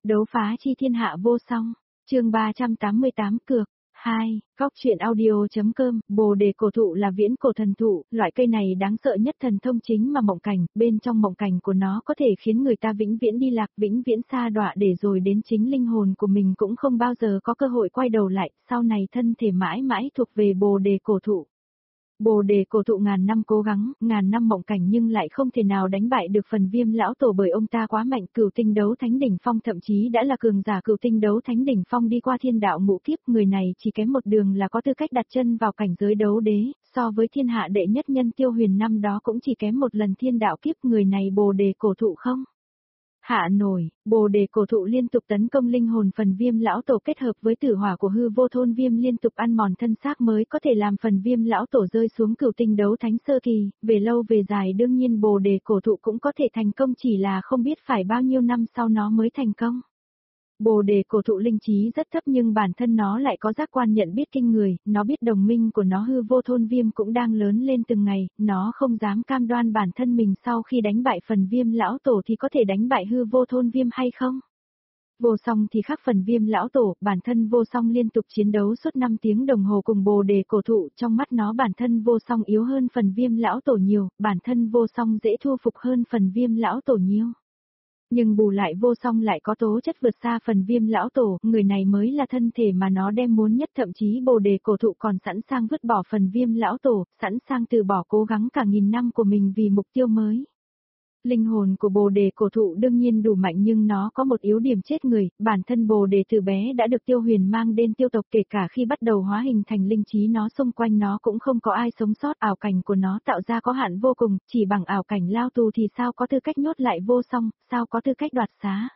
Đấu phá chi thiên hạ vô song, chương 388 cược. 2. Góc truyện audio.com, Bồ đề cổ thụ là viễn cổ thần thụ, loại cây này đáng sợ nhất thần thông chính mà mộng cảnh, bên trong mộng cảnh của nó có thể khiến người ta vĩnh viễn đi lạc, vĩnh viễn sa đọa để rồi đến chính linh hồn của mình cũng không bao giờ có cơ hội quay đầu lại, sau này thân thể mãi mãi thuộc về bồ đề cổ thụ. Bồ đề cổ thụ ngàn năm cố gắng, ngàn năm mộng cảnh nhưng lại không thể nào đánh bại được phần Viêm lão tổ bởi ông ta quá mạnh. Cửu tinh đấu thánh đỉnh phong thậm chí đã là cường giả cửu tinh đấu thánh đỉnh phong đi qua thiên đạo ngũ kiếp, người này chỉ kém một đường là có tư cách đặt chân vào cảnh giới đấu đế, so với thiên hạ đệ nhất nhân Tiêu Huyền năm đó cũng chỉ kém một lần thiên đạo kiếp, người này bồ đề cổ thụ không hạ nổi. Bồ đề cổ thụ liên tục tấn công linh hồn phần Viêm lão tổ kết hợp với tử hỏa của hư vô thôn viêm liên tục ăn mòn thân xác mới có thể làm phần Viêm lão tổ rơi xuống cửu tinh đấu thánh sơ kỳ, về lâu về dài đương nhiên bồ đề cổ thụ cũng có thể thành công, chỉ là không biết phải bao nhiêu năm sau nó mới thành công. Bồ đề cổ thụ linh trí rất thấp nhưng bản thân nó lại có giác quan nhận biết kinh người, nó biết đồng minh của nó hư vô thôn viêm cũng đang lớn lên từng ngày, nó không dám cam đoan bản thân mình sau khi đánh bại phần Viêm lão tổ thì có thể đánh bại hư vô thôn viêm hay không. Vô song thì khác phần Viêm lão tổ, bản thân vô song liên tục chiến đấu suốt 5 tiếng đồng hồ cùng bồ đề cổ thụ, trong mắt nó bản thân vô song yếu hơn phần Viêm lão tổ nhiều, bản thân vô song dễ thu phục hơn phần Viêm lão tổ nhiều. Nhưng bù lại vô song lại có tố chất vượt xa phần Viêm lão tổ, người này mới là thân thể mà nó đem muốn nhất, thậm chí bồ đề cổ thụ còn sẵn sàng vứt bỏ phần Viêm lão tổ, sẵn sàng từ bỏ cố gắng cả nghìn năm của mình vì mục tiêu mới. Linh hồn của bồ đề cổ thụ đương nhiên đủ mạnh nhưng nó có một yếu điểm chết người, bản thân bồ đề từ bé đã được Tiêu Huyền mang đến tiêu tộc, kể cả khi bắt đầu hóa hình thành linh trí nó xung quanh nó cũng không có ai sống sót, ảo cảnh của nó tạo ra có hạn vô cùng, chỉ bằng ảo cảnh lao tù thì sao có tư cách nhốt lại vô song, sao có tư cách đoạt xá.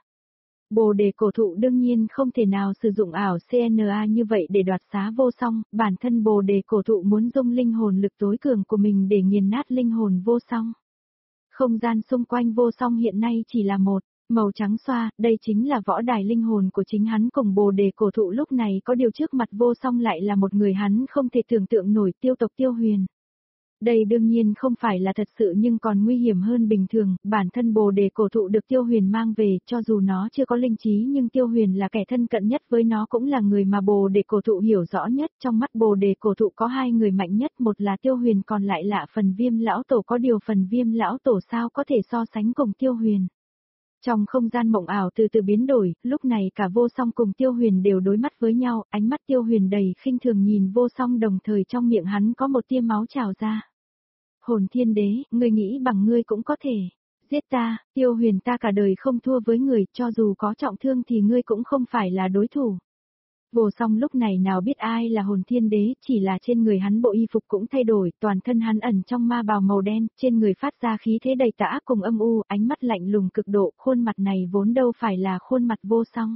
Bồ đề cổ thụ đương nhiên không thể nào sử dụng ảo CNA như vậy để đoạt xá vô song, bản thân bồ đề cổ thụ muốn dung linh hồn lực tối cường của mình để nghiền nát linh hồn vô song. Không gian xung quanh vô song hiện nay chỉ là một màu trắng xoa, đây chính là võ đài linh hồn của chính hắn cùng bồ đề cổ thụ lúc này có điều trước mặt vô song lại là một người hắn không thể tưởng tượng nổi, tiêu tộc Tiêu Huyền. Đây đương nhiên không phải là thật sự nhưng còn nguy hiểm hơn bình thường, bản thân bồ đề cổ thụ được Tiêu Huyền mang về, cho dù nó chưa có linh trí nhưng Tiêu Huyền là kẻ thân cận nhất với nó, cũng là người mà bồ đề cổ thụ hiểu rõ nhất. Trong mắt bồ đề cổ thụ có hai người mạnh nhất, một là Tiêu Huyền còn lại là phần Viêm lão tổ, có điều phần Viêm lão tổ sao có thể so sánh cùng Tiêu Huyền. Trong không gian mộng ảo từ từ biến đổi, lúc này cả vô song cùng Tiêu Huyền đều đối mắt với nhau, ánh mắt Tiêu Huyền đầy khinh thường nhìn vô song, đồng thời trong miệng hắn có một tia máu trào ra. Hồn thiên đế, ngươi nghĩ bằng ngươi cũng có thể giết ta, Tiêu Huyền, ta cả đời không thua với người, cho dù có trọng thương thì ngươi cũng không phải là đối thủ. Vô song lúc này nào biết ai là hồn thiên đế, chỉ là trên người hắn bộ y phục cũng thay đổi, toàn thân hắn ẩn trong ma bào màu đen, trên người phát ra khí thế đầy tà ác cùng âm u, ánh mắt lạnh lùng cực độ, khuôn mặt này vốn đâu phải là khuôn mặt vô song.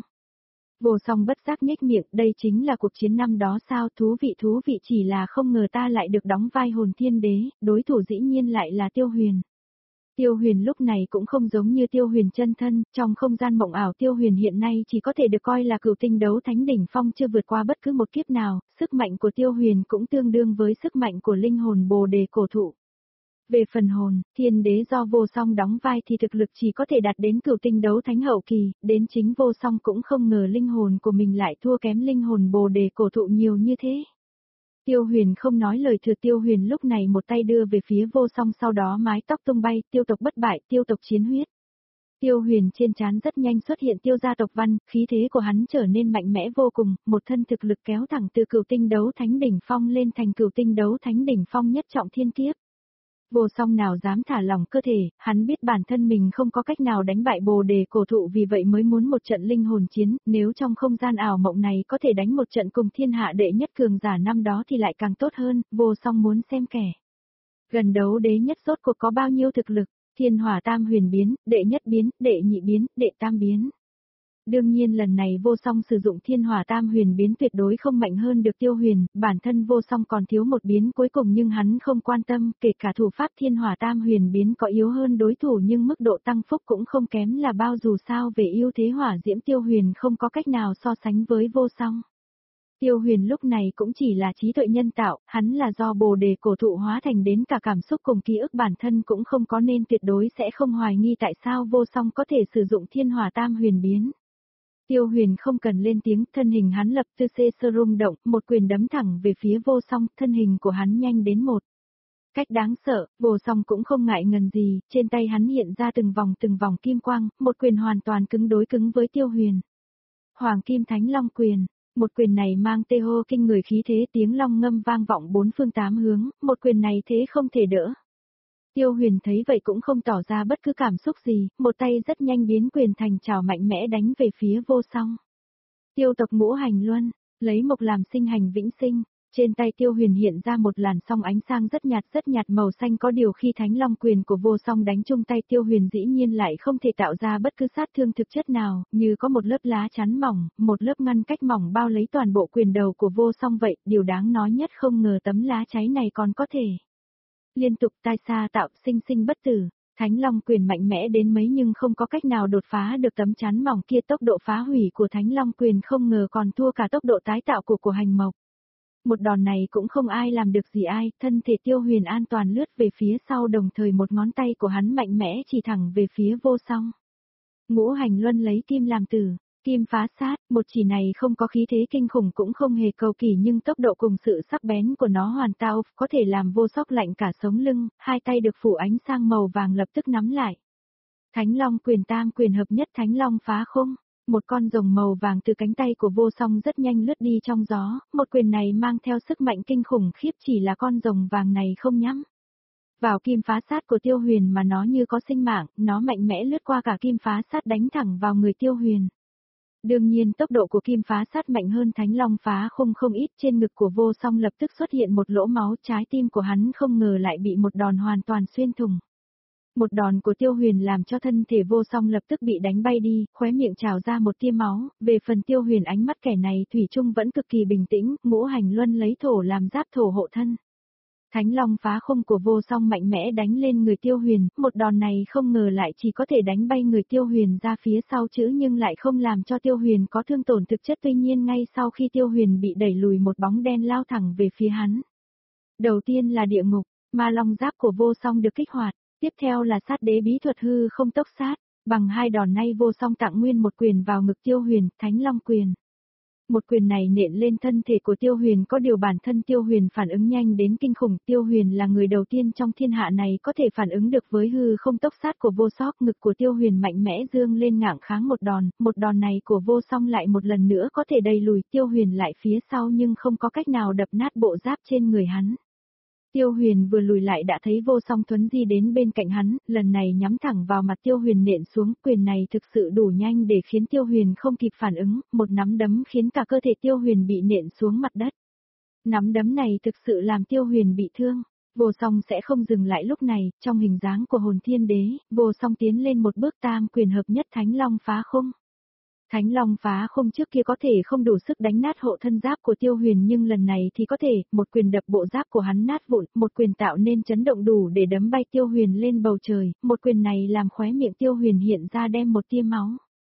Vô song bất giác nhếch miệng, đây chính là cuộc chiến năm đó sao, thú vị, chỉ là không ngờ ta lại được đóng vai hồn thiên đế, đối thủ dĩ nhiên lại là Tiêu Huyền. Tiêu Huyền lúc này cũng không giống như Tiêu Huyền chân thân, trong không gian mộng ảo Tiêu Huyền hiện nay chỉ có thể được coi là cửu tinh đấu thánh đỉnh phong, chưa vượt qua bất cứ một kiếp nào, sức mạnh của Tiêu Huyền cũng tương đương với sức mạnh của linh hồn bồ đề cổ thụ. Về phần hồn, thiên đế do vô song đóng vai thì thực lực chỉ có thể đạt đến cửu tinh đấu thánh hậu kỳ, đến chính vô song cũng không ngờ linh hồn của mình lại thua kém linh hồn bồ đề cổ thụ nhiều như thế. Tiêu Huyền không nói lời thừa, Tiêu Huyền lúc này một tay đưa về phía vô song, sau đó mái tóc tung bay, tiêu tộc bất bại, tiêu tộc chiến huyết. Tiêu Huyền trên trán rất nhanh xuất hiện tiêu gia tộc văn, khí thế của hắn trở nên mạnh mẽ vô cùng, một thân thực lực kéo thẳng từ cửu tinh đấu thánh đỉnh phong lên thành cửu tinh đấu thánh đỉnh phong nhất trọng thiên kiếp. Vô song nào dám thả lỏng cơ thể, hắn biết bản thân mình không có cách nào đánh bại bồ đề cổ thụ, vì vậy mới muốn một trận linh hồn chiến, nếu trong không gian ảo mộng này có thể đánh một trận cùng thiên hạ đệ nhất cường giả năm đó thì lại càng tốt hơn, vô song muốn xem kẻ gần đấu đế nhất rốt cuộc có bao nhiêu thực lực, thiên hỏa tam huyền biến, đệ nhất biến, đệ nhị biến, đệ tam biến. Đương nhiên lần này vô song sử dụng thiên hỏa tam huyền biến tuyệt đối không mạnh hơn được Tiêu Huyền, bản thân vô song còn thiếu một biến cuối cùng nhưng hắn không quan tâm, kể cả thủ pháp thiên hỏa tam huyền biến có yếu hơn đối thủ nhưng mức độ tăng phúc cũng không kém là bao, dù sao về ưu thế hỏa diễm Tiêu Huyền không có cách nào so sánh với vô song. Tiêu Huyền lúc này cũng chỉ là trí tuệ nhân tạo, hắn là do bồ đề cổ thụ hóa thành, đến cả cảm xúc cùng ký ức bản thân cũng không có nên tuyệt đối sẽ không hoài nghi tại sao vô song có thể sử dụng thiên hỏa tam huyền biến. Tiêu Huyền không cần lên tiếng, thân hình hắn lập tức sơ rung động, một quyền đấm thẳng về phía Vô Song, thân hình của hắn nhanh đến một cách đáng sợ, Vô Song cũng không ngại ngần gì, trên tay hắn hiện ra từng vòng kim quang, một quyền hoàn toàn cứng đối cứng với Tiêu Huyền. Hoàng Kim Thánh Long quyền, một quyền này mang tê hô kinh người khí thế, tiếng long ngâm vang vọng bốn phương tám hướng, một quyền này thế không thể đỡ. Tiêu Huyền thấy vậy cũng không tỏ ra bất cứ cảm xúc gì, một tay rất nhanh biến quyền thành chảo mạnh mẽ đánh về phía Vô Song. Tiêu tộc Ngũ Hành Luân, lấy mộc làm sinh hành vĩnh sinh, trên tay Tiêu Huyền hiện ra một làn song ánh sáng rất nhạt màu xanh, có điều khi Thánh Long quyền của Vô Song đánh chung tay Tiêu Huyền dĩ nhiên lại không thể tạo ra bất cứ sát thương thực chất nào, như có một lớp lá chắn mỏng, một lớp ngăn cách mỏng bao lấy toàn bộ quyền đầu của Vô Song vậy, điều đáng nói nhất không ngờ tấm lá cháy này còn có thể liên tục tai xa tạo sinh bất tử. Thánh Long quyền mạnh mẽ đến mấy nhưng không có cách nào đột phá được tấm chắn mỏng kia, tốc độ phá hủy của Thánh Long quyền không ngờ còn thua cả tốc độ tái tạo của hành mộc. Một đòn này cũng không ai làm được gì ai, thân thể Tiêu Huyền an toàn lướt về phía sau, đồng thời một ngón tay của hắn mạnh mẽ chỉ thẳng về phía Vô Song. Ngũ Hành Luân lấy kim làm tử, kim phá sát, một chỉ này không có khí thế kinh khủng cũng không hề cầu kỳ, nhưng tốc độ cùng sự sắc bén của nó hoàn tao, có thể làm Vô Song lạnh cả sống lưng, hai tay được phủ ánh sang màu vàng lập tức nắm lại. Thánh Long quyền tam quyền hợp nhất, Thánh Long phá khung. Một con rồng màu vàng từ cánh tay của Vô Song rất nhanh lướt đi trong gió, một quyền này mang theo sức mạnh kinh khủng khiếp, chỉ là con rồng vàng này không nhắm vào kim phá sát của Tiêu Huyền mà nó như có sinh mạng, nó mạnh mẽ lướt qua cả kim phá sát đánh thẳng vào người Tiêu Huyền. Đương nhiên tốc độ của kim phá sát mạnh hơn Thánh Long phá khung không ít, trên ngực của Vô Song lập tức xuất hiện một lỗ máu, trái tim của hắn không ngờ lại bị một đòn hoàn toàn xuyên thủng. Một đòn của Tiêu Huyền làm cho thân thể Vô Song lập tức bị đánh bay đi, khóe miệng trào ra một tia máu, về phần Tiêu Huyền ánh mắt kẻ này thủy chung vẫn cực kỳ bình tĩnh, Ngũ Hành Luân lấy thổ làm giáp thổ hộ thân. Thánh Long phá khung của Vô Song mạnh mẽ đánh lên người Tiêu Huyền, một đòn này không ngờ lại chỉ có thể đánh bay người Tiêu Huyền ra phía sau chứ nhưng lại không làm cho Tiêu Huyền có thương tổn thực chất, tuy nhiên ngay sau khi Tiêu Huyền bị đẩy lùi một bóng đen lao thẳng về phía hắn. Đầu tiên là địa ngục, ma long giáp của Vô Song được kích hoạt. Tiếp theo là sát đế bí thuật hư không tốc sát, bằng hai đòn này Vô Song tặng nguyên một quyền vào ngực Tiêu Huyền, Thánh Long quyền. Một quyền này nện lên thân thể của Tiêu Huyền, có điều bản thân Tiêu Huyền phản ứng nhanh đến kinh khủng, Tiêu Huyền là người đầu tiên trong thiên hạ này có thể phản ứng được với hư không tốc sát của Vô Song, ngực của Tiêu Huyền mạnh mẽ dương lên ngạng kháng một đòn này của Vô Song lại một lần nữa có thể đẩy lùi Tiêu Huyền lại phía sau nhưng không có cách nào đập nát bộ giáp trên người hắn. Tiêu Huyền vừa lùi lại đã thấy Vô Song thuấn di đến bên cạnh hắn, lần này nhắm thẳng vào mặt Tiêu Huyền nện xuống, quyền này thực sự đủ nhanh để khiến Tiêu Huyền không kịp phản ứng, một nắm đấm khiến cả cơ thể Tiêu Huyền bị nện xuống mặt đất. Nắm đấm này thực sự làm Tiêu Huyền bị thương. Vô Song sẽ không dừng lại lúc này, trong hình dáng của hồn thiên đế, Vô Song tiến lên một bước, tam quyền hợp nhất, Thánh Long phá khung. Thánh Long phá khung trước kia có thể không đủ sức đánh nát hộ thân giáp của Tiêu Huyền nhưng lần này thì có thể, một quyền đập bộ giáp của hắn nát vụn, một quyền tạo nên chấn động đủ để đấm bay Tiêu Huyền lên bầu trời, một quyền này làm khóe miệng Tiêu Huyền hiện ra đem một tia máu.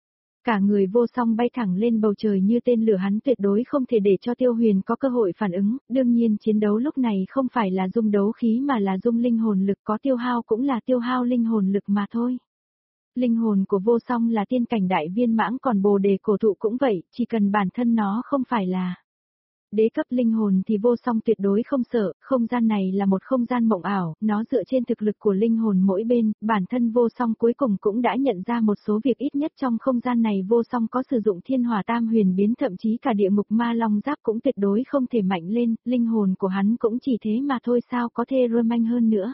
Cả người Vô Song bay thẳng lên bầu trời như tên lửa, hắn tuyệt đối không thể để cho Tiêu Huyền có cơ hội phản ứng, đương nhiên chiến đấu lúc này không phải là dung đấu khí mà là dung linh hồn lực, có tiêu hao cũng là tiêu hao linh hồn lực mà thôi. Linh hồn của Vô Song là tiên cảnh đại viên mãn, còn Bồ Đề cổ thụ cũng vậy, chỉ cần bản thân nó không phải là đế cấp linh hồn thì Vô Song tuyệt đối không sợ, không gian này là một không gian mộng ảo, nó dựa trên thực lực của linh hồn mỗi bên, bản thân Vô Song cuối cùng cũng đã nhận ra một số việc, ít nhất trong không gian này Vô Song có sử dụng thiên hỏa tam huyền biến, thậm chí cả địa ngục ma long giáp cũng tuyệt đối không thể mạnh lên, linh hồn của hắn cũng chỉ thế mà thôi, sao có thể rơ manh hơn nữa.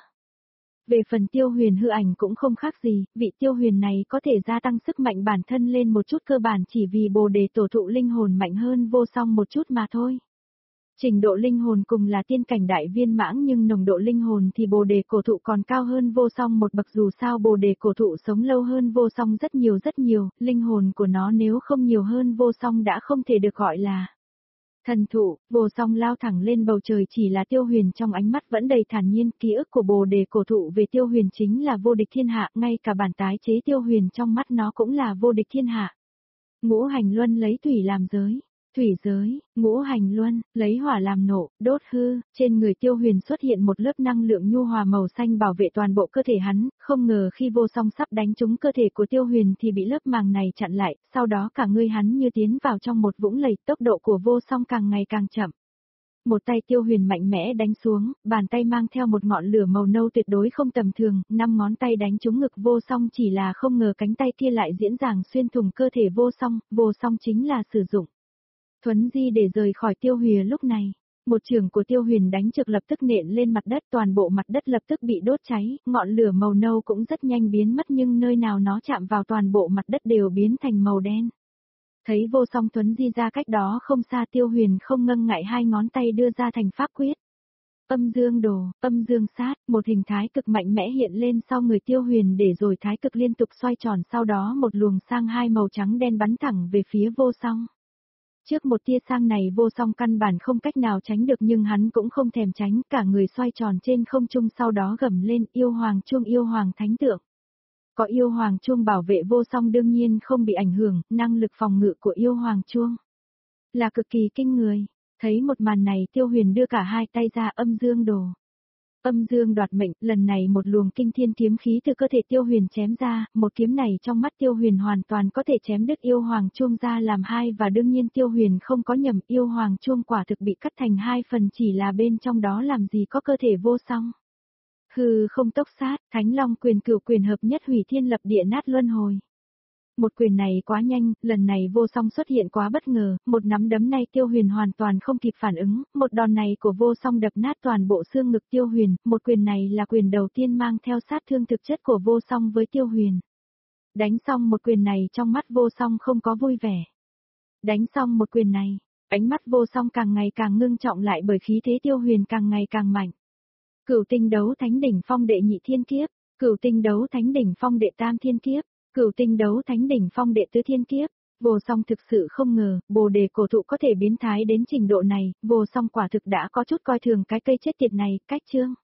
Về phần Tiêu Huyền hư ảnh cũng không khác gì, vị Tiêu Huyền này có thể gia tăng sức mạnh bản thân lên một chút, cơ bản chỉ vì Bồ Đề tổ thụ linh hồn mạnh hơn Vô Song một chút mà thôi. Trình độ linh hồn cùng là tiên cảnh đại viên mãn nhưng nồng độ linh hồn thì Bồ Đề cổ thụ còn cao hơn Vô Song một bậc, dù sao Bồ Đề cổ thụ sống lâu hơn Vô Song rất nhiều, linh hồn của nó nếu không nhiều hơn Vô Song đã không thể được gọi là thần thụ. Vô Song lao thẳng lên bầu trời, chỉ là Tiêu Huyền trong ánh mắt vẫn đầy thản nhiên, ký ức của Bồ Đề cổ thụ về Tiêu Huyền chính là vô địch thiên hạ, ngay cả bản tái chế Tiêu Huyền trong mắt nó cũng là vô địch thiên hạ. Ngũ Hành Luân lấy thủy làm giới. thủy giới, ngũ hành luân, lấy hỏa làm nộ, đốt hư, trên người Tiêu Huyền xuất hiện một lớp năng lượng nhu hòa màu xanh bảo vệ toàn bộ cơ thể hắn, không ngờ khi vô song sắp đánh trúng cơ thể của Tiêu Huyền thì bị lớp màng này chặn lại, sau đó cả người hắn như tiến vào trong một vũng lầy, tốc độ của vô song càng ngày càng chậm. Một tay Tiêu Huyền mạnh mẽ đánh xuống, bàn tay mang theo một ngọn lửa màu nâu tuyệt đối không tầm thường, 5 ngón tay đánh trúng ngực vô song, chỉ là không ngờ cánh tay kia lại diễn dàng xuyên thủng cơ thể vô song chính là sử dụng thuấn di để rời khỏi Tiêu Huyền lúc này. Một chưởng của Tiêu Huyền đánh trực lập tức nện lên mặt đất, toàn bộ mặt đất lập tức bị đốt cháy, ngọn lửa màu nâu cũng rất nhanh biến mất nhưng nơi nào nó chạm vào toàn bộ mặt đất đều biến thành màu đen. Thấy vô song thuấn di ra cách đó không xa, Tiêu Huyền không ngần ngại hai ngón tay đưa ra thành pháp quyết. Âm dương đồ, âm dương sát, một hình thái cực mạnh mẽ hiện lên sau người Tiêu Huyền để rồi thái cực liên tục xoay tròn, sau đó một luồng sang hai màu trắng đen bắn thẳng về phía vô song. Trước một tia sang này vô song căn bản không cách nào tránh được nhưng hắn cũng không thèm tránh, cả người xoay tròn trên không trung, sau đó gầm lên yêu hoàng chuông, yêu hoàng thánh tượng. Có yêu hoàng chuông bảo vệ vô song đương nhiên không bị ảnh hưởng, năng lực phòng ngự của yêu hoàng chuông là cực kỳ kinh người. Thấy một màn này Tiêu Huyền đưa cả hai tay ra, âm dương đồ. Âm dương đoạt mệnh, lần này một luồng kinh thiên kiếm khí từ cơ thể Tiêu Huyền chém ra, một kiếm này trong mắt Tiêu Huyền hoàn toàn có thể chém đứt yêu hoàng chuông ra làm hai, và đương nhiên Tiêu Huyền không có nhầm, yêu hoàng chuông quả thực bị cắt thành hai phần, chỉ là bên trong đó làm gì có cơ thể vô song. Hừ không tốc sát, Thánh Long quyền, cửu quyền hợp nhất, hủy thiên lập địa, nát luân hồi. Một quyền này quá nhanh, lần này vô song xuất hiện quá bất ngờ, một nắm đấm này Tiêu Huyền hoàn toàn không kịp phản ứng, một đòn này của vô song đập nát toàn bộ xương ngực Tiêu Huyền, một quyền này là quyền đầu tiên mang theo sát thương thực chất của vô song với Tiêu Huyền. Đánh xong một quyền này trong mắt vô song không có vui vẻ. Đánh xong một quyền này, ánh mắt vô song càng ngày càng ngưng trọng lại bởi khí thế Tiêu Huyền càng ngày càng mạnh. Cửu tinh đấu thánh đỉnh phong đệ nhị thiên kiếp, cửu tinh đấu thánh đỉnh phong đệ tam thiên kiếp, cửu tinh đấu thánh đỉnh phong đệ tứ thiên kiếp. Vô song thực sự không ngờ, Bồ Đề cổ thụ có thể biến thái đến trình độ này, vô song quả thực đã có chút coi thường cái cây chết tiệt này, cách chương.